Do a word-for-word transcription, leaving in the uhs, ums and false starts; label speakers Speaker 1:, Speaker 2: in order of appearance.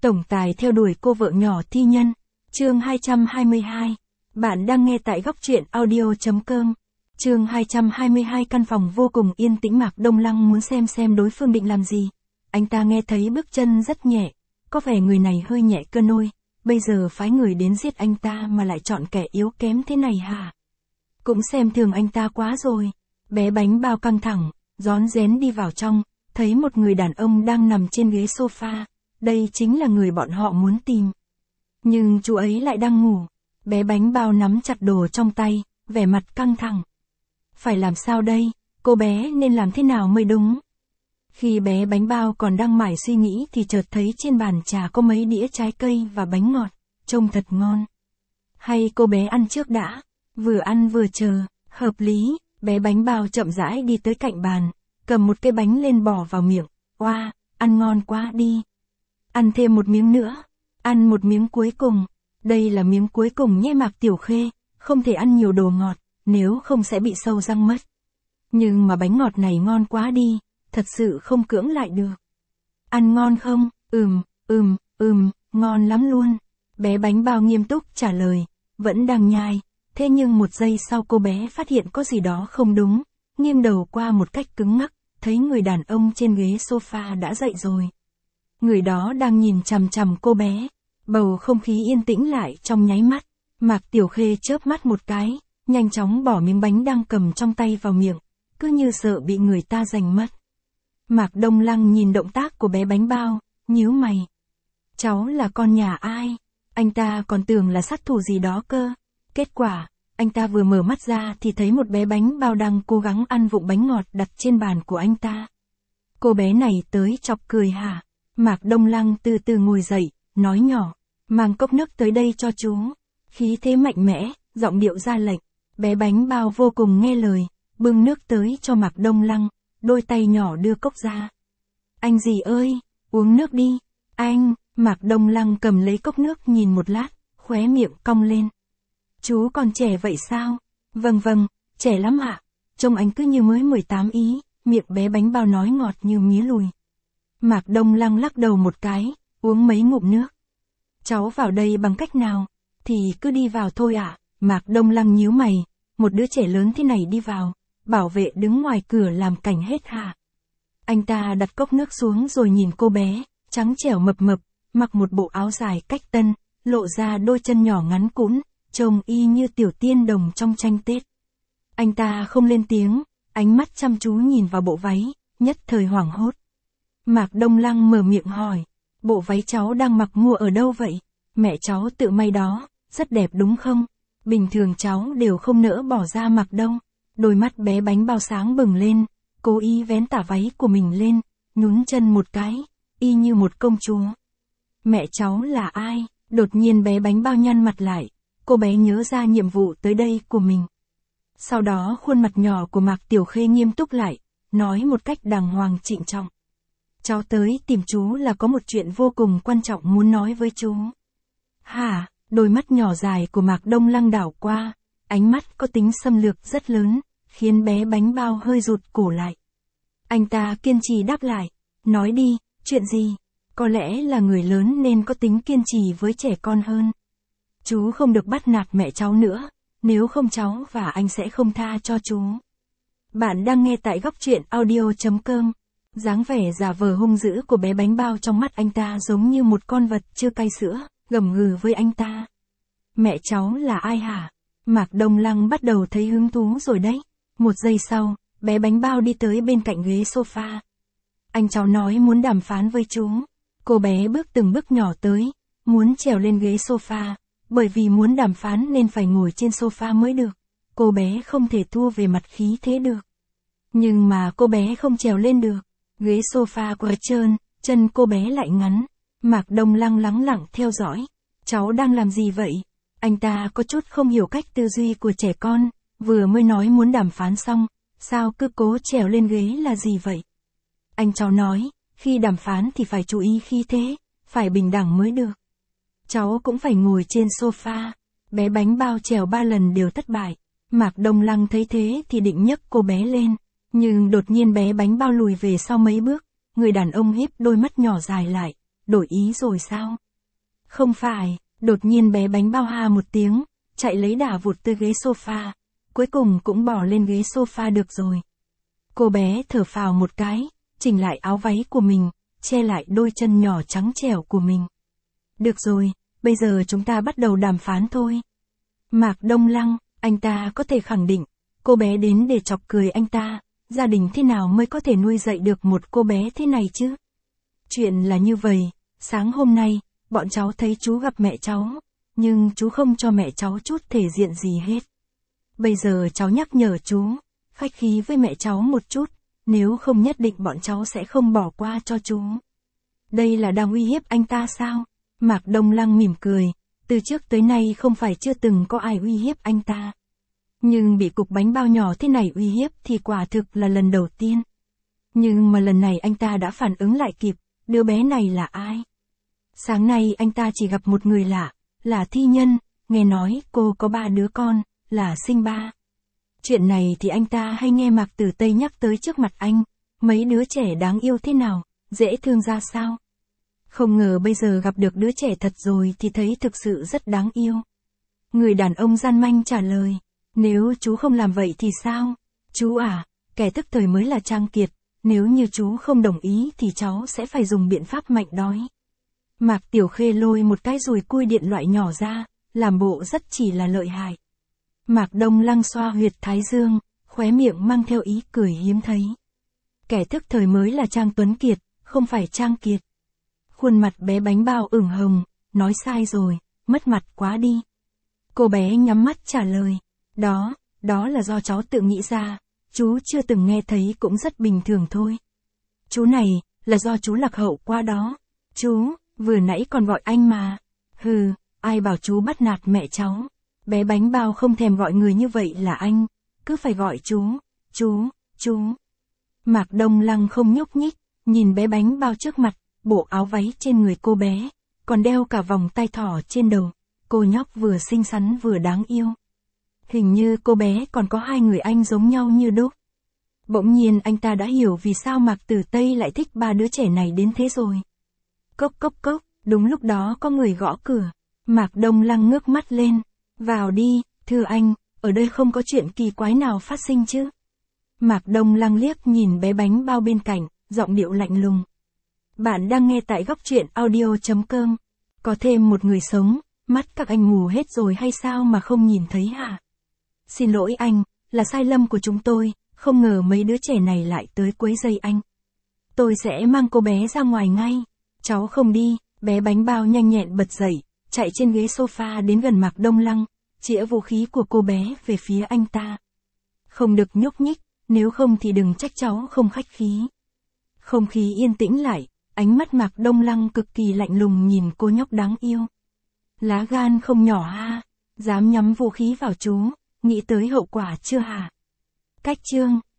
Speaker 1: Tổng tài theo đuổi cô vợ nhỏ thi nhân. Chương hai trăm hai mươi hai. Bạn đang nghe tại góc truyện audio chấm com. Chương hai trăm hai mươi hai. Căn phòng vô cùng yên tĩnh. Mạc Đông Lăng muốn xem xem đối phương định làm gì. Anh ta nghe thấy bước chân rất nhẹ, có vẻ người này hơi nhẹ cơ nôi, bây giờ phái người đến giết anh ta mà lại chọn kẻ yếu kém thế này hả? Cũng xem thường anh ta quá rồi. Bé bánh bao căng thẳng, rón rén đi vào trong, thấy một người đàn ông đang nằm trên ghế sofa, đây chính là người bọn họ muốn tìm. Nhưng chú ấy lại đang ngủ. Bé bánh bao nắm chặt đồ trong tay, vẻ mặt căng thẳng. Phải làm sao đây, cô bé nên làm thế nào mới đúng? Khi bé bánh bao còn đang mải suy nghĩ thì chợt thấy trên bàn trà có mấy đĩa trái cây và bánh ngọt, trông thật ngon. Hay cô bé ăn trước đã, vừa ăn vừa chờ, hợp lý. Bé bánh bao chậm rãi đi tới cạnh bàn, cầm một cái bánh lên bỏ vào miệng. Oa, wow, ăn ngon quá đi. Ăn thêm một miếng nữa, ăn một miếng cuối cùng. Đây là miếng cuối cùng nhé Mạc Tiểu Khê, không thể ăn nhiều đồ ngọt, nếu không sẽ bị sâu răng mất. Nhưng mà bánh ngọt này ngon quá đi, thật sự không cưỡng lại được. Ăn ngon không? Ừm, ừm, ừm, ngon lắm luôn. Bé bánh bao nghiêm túc trả lời, vẫn đang nhai. Thế nhưng một giây sau cô bé phát hiện có gì đó không đúng, nghiêng đầu qua một cách cứng ngắc, thấy người đàn ông trên ghế sofa đã dậy rồi. Người đó đang nhìn chằm chằm cô bé, bầu không khí yên tĩnh lại trong nháy mắt. Mạc Tiểu Khê chớp mắt một cái, nhanh chóng bỏ miếng bánh đang cầm trong tay vào miệng, cứ như sợ bị người ta giành mất. Mạc Đông Lăng nhìn động tác của bé bánh bao, nhíu mày. Cháu là con nhà ai? Anh ta còn tưởng là sát thủ gì đó cơ. Kết quả, anh ta vừa mở mắt ra thì thấy một bé bánh bao đang cố gắng ăn vụng bánh ngọt đặt trên bàn của anh ta. Cô bé này tới chọc cười hả? Mạc Đông Lăng từ từ ngồi dậy, nói nhỏ, mang cốc nước tới đây cho chú. Khí thế mạnh mẽ, giọng điệu ra lệnh. Bé bánh bao vô cùng nghe lời, bưng nước tới cho Mạc Đông Lăng, đôi tay nhỏ đưa cốc ra. Anh gì ơi, uống nước đi. Anh, Mạc Đông Lăng cầm lấy cốc nước nhìn một lát, khóe miệng cong lên. Chú còn trẻ vậy sao? Vâng vâng, trẻ lắm ạ. Trông anh cứ như mới mười tám ý, miệng bé bánh bao nói ngọt như mía lùi. Mạc Đông Lăng lắc đầu một cái, uống mấy ngụm nước. Cháu vào đây bằng cách nào? Thì cứ đi vào thôi ạ. À? Mạc Đông Lăng nhíu mày, một đứa trẻ lớn thế này đi vào, bảo vệ đứng ngoài cửa làm cảnh hết hả? Anh ta đặt cốc nước xuống rồi nhìn cô bé, trắng trẻo mập mập, mặc một bộ áo dài cách tân, lộ ra đôi chân nhỏ ngắn cũn, trông y như tiểu tiên đồng trong tranh Tết. Anh ta không lên tiếng, ánh mắt chăm chú nhìn vào bộ váy, nhất thời hoảng hốt. Mạc Đông Lăng mở miệng hỏi, bộ váy cháu đang mặc mua ở đâu vậy? Mẹ cháu tự may đó, rất đẹp đúng không? Bình thường cháu đều không nỡ bỏ ra mặc đâu. Đôi mắt bé bánh bao sáng bừng lên, cố ý vén tả váy của mình lên, nhún chân một cái, y như một công chúa. Mẹ cháu là ai? Đột nhiên bé bánh bao nhăn mặt lại, cô bé nhớ ra nhiệm vụ tới đây của mình. Sau đó khuôn mặt nhỏ của Mạc Tiểu Khê nghiêm túc lại, nói một cách đàng hoàng trịnh trọng. Cháu tới tìm chú là có một chuyện vô cùng quan trọng muốn nói với chú. Hả? Đôi mắt nhỏ dài của Mạc Đông Lăng đảo qua, ánh mắt có tính xâm lược rất lớn, khiến bé bánh bao hơi rụt cổ lại. Anh ta kiên trì đáp lại, nói đi, chuyện gì? Có lẽ là người lớn nên có tính kiên trì với trẻ con hơn. Chú không được bắt nạt mẹ cháu nữa, nếu không cháu và anh sẽ không tha cho chú. Bạn đang nghe tại góc truyện audio chấm com. Dáng vẻ giả vờ hung dữ của bé bánh bao trong mắt anh ta giống như một con vật chưa cai sữa, gầm gừ với anh ta. Mẹ cháu là ai hả? Mạc Đông Lăng bắt đầu thấy hứng thú rồi đấy. Một giây sau, bé bánh bao đi tới bên cạnh ghế sofa. Anh cháu nói muốn đàm phán với chú. Cô bé bước từng bước nhỏ tới, muốn trèo lên ghế sofa, bởi vì muốn đàm phán nên phải ngồi trên sofa mới được. Cô bé không thể thua về mặt khí thế được. Nhưng mà cô bé không trèo lên được. Ghế sofa quá trơn, chân cô bé lại ngắn. Mạc Đông Lăng lắng lặng theo dõi. Cháu đang làm gì vậy? Anh ta có chút không hiểu cách tư duy của trẻ con, vừa mới nói muốn đàm phán xong, sao cứ cố trèo lên ghế là gì vậy? Anh cháu nói, khi đàm phán thì phải chú ý khí thế, phải bình đẳng mới được. Cháu cũng phải ngồi trên sofa. Bé bánh bao trèo ba lần đều thất bại. Mạc Đông Lăng thấy thế thì định nhấc cô bé lên, nhưng đột nhiên bé bánh bao lùi về sau mấy bước, người đàn ông híp đôi mắt nhỏ dài lại, đổi ý rồi sao? Không phải, đột nhiên bé bánh bao ha một tiếng, chạy lấy đà vụt từ ghế sofa, cuối cùng cũng bỏ lên ghế sofa được rồi. Cô bé thở phào một cái, chỉnh lại áo váy của mình, che lại đôi chân nhỏ trắng trẻo của mình. Được rồi, bây giờ chúng ta bắt đầu đàm phán thôi. Mạc Đông Lăng, anh ta có thể khẳng định, cô bé đến để chọc cười anh ta, gia đình thế nào mới có thể nuôi dạy được một cô bé thế này chứ? Chuyện là như vậy, sáng hôm nay, bọn cháu thấy chú gặp mẹ cháu, nhưng chú không cho mẹ cháu chút thể diện gì hết. Bây giờ cháu nhắc nhở chú, khách khí với mẹ cháu một chút, nếu không nhất định bọn cháu sẽ không bỏ qua cho chú. Đây là đang uy hiếp anh ta sao? Mạc Đông Lăng mỉm cười, từ trước tới nay không phải chưa từng có ai uy hiếp anh ta. Nhưng bị cục bánh bao nhỏ thế này uy hiếp thì quả thực là lần đầu tiên. Nhưng mà lần này anh ta đã phản ứng lại kịp, đứa bé này là ai? Sáng nay anh ta chỉ gặp một người lạ, là Thi Nhân, nghe nói cô có ba đứa con, là sinh ba. Chuyện này thì anh ta hay nghe Mạc Tử Tây nhắc tới trước mặt anh, mấy đứa trẻ đáng yêu thế nào, dễ thương ra sao. Không ngờ bây giờ gặp được đứa trẻ thật rồi thì thấy thực sự rất đáng yêu. Người đàn ông gian manh trả lời, nếu chú không làm vậy thì sao? Chú à, kẻ tức thời mới là Trang Kiệt, nếu như chú không đồng ý thì cháu sẽ phải dùng biện pháp mạnh đói. Mạc Tiểu Khê lôi một cái dùi cui điện loại nhỏ ra, làm bộ rất chỉ là lợi hại. Mạc Đông Lăng xoa huyệt thái dương, khóe miệng mang theo ý cười hiếm thấy. Kẻ thức thời mới là Trang Tuấn Kiệt, không phải Trang Kiệt. Khuôn mặt bé bánh bao ửng hồng, nói sai rồi, mất mặt quá đi. Cô bé nhắm mắt trả lời, đó, đó là do cháu tự nghĩ ra, chú chưa từng nghe thấy cũng rất bình thường thôi. Chú này, là do chú lạc hậu qua đó. Chú, vừa nãy còn gọi anh mà. Hừ, ai bảo chú bắt nạt mẹ cháu. Bé bánh bao không thèm gọi người như vậy là anh, cứ phải gọi chú, chú, chú. Mạc Đông Lăng không nhúc nhích, nhìn bé bánh bao trước mặt, bộ áo váy trên người cô bé, còn đeo cả vòng tay thỏ trên đầu, cô nhóc vừa xinh xắn vừa đáng yêu. Hình như cô bé còn có hai người anh giống nhau như đúc. Bỗng nhiên anh ta đã hiểu vì sao Mạc Tử Tây lại thích ba đứa trẻ này đến thế rồi. Cốc cốc cốc, đúng lúc đó có người gõ cửa, Mạc Đông Lăng ngước mắt lên. Vào đi, thưa anh, ở đây không có chuyện kỳ quái nào phát sinh chứ. Mạc Đông Lăng liếc nhìn bé bánh bao bên cạnh, giọng điệu lạnh lùng. Bạn đang nghe tại góc truyện audio chấm com. Có thêm một người sống, mắt các anh mù hết rồi hay sao mà không nhìn thấy hả? Xin lỗi anh, là sai lầm của chúng tôi, không ngờ mấy đứa trẻ này lại tới quấy rầy anh. Tôi sẽ mang cô bé ra ngoài ngay. Cháu không đi, bé bánh bao nhanh nhẹn bật dậy, chạy trên ghế sofa đến gần Mạc Đông Lăng, chĩa vũ khí của cô bé về phía anh ta. Không được nhúc nhích, nếu không thì đừng trách cháu không khách khí. Không khí yên tĩnh lại, ánh mắt Mạc Đông Lăng cực kỳ lạnh lùng nhìn cô nhóc đáng yêu. Lá gan không nhỏ ha, dám nhắm vũ khí vào chú, nghĩ tới hậu quả chưa hả? Cách chương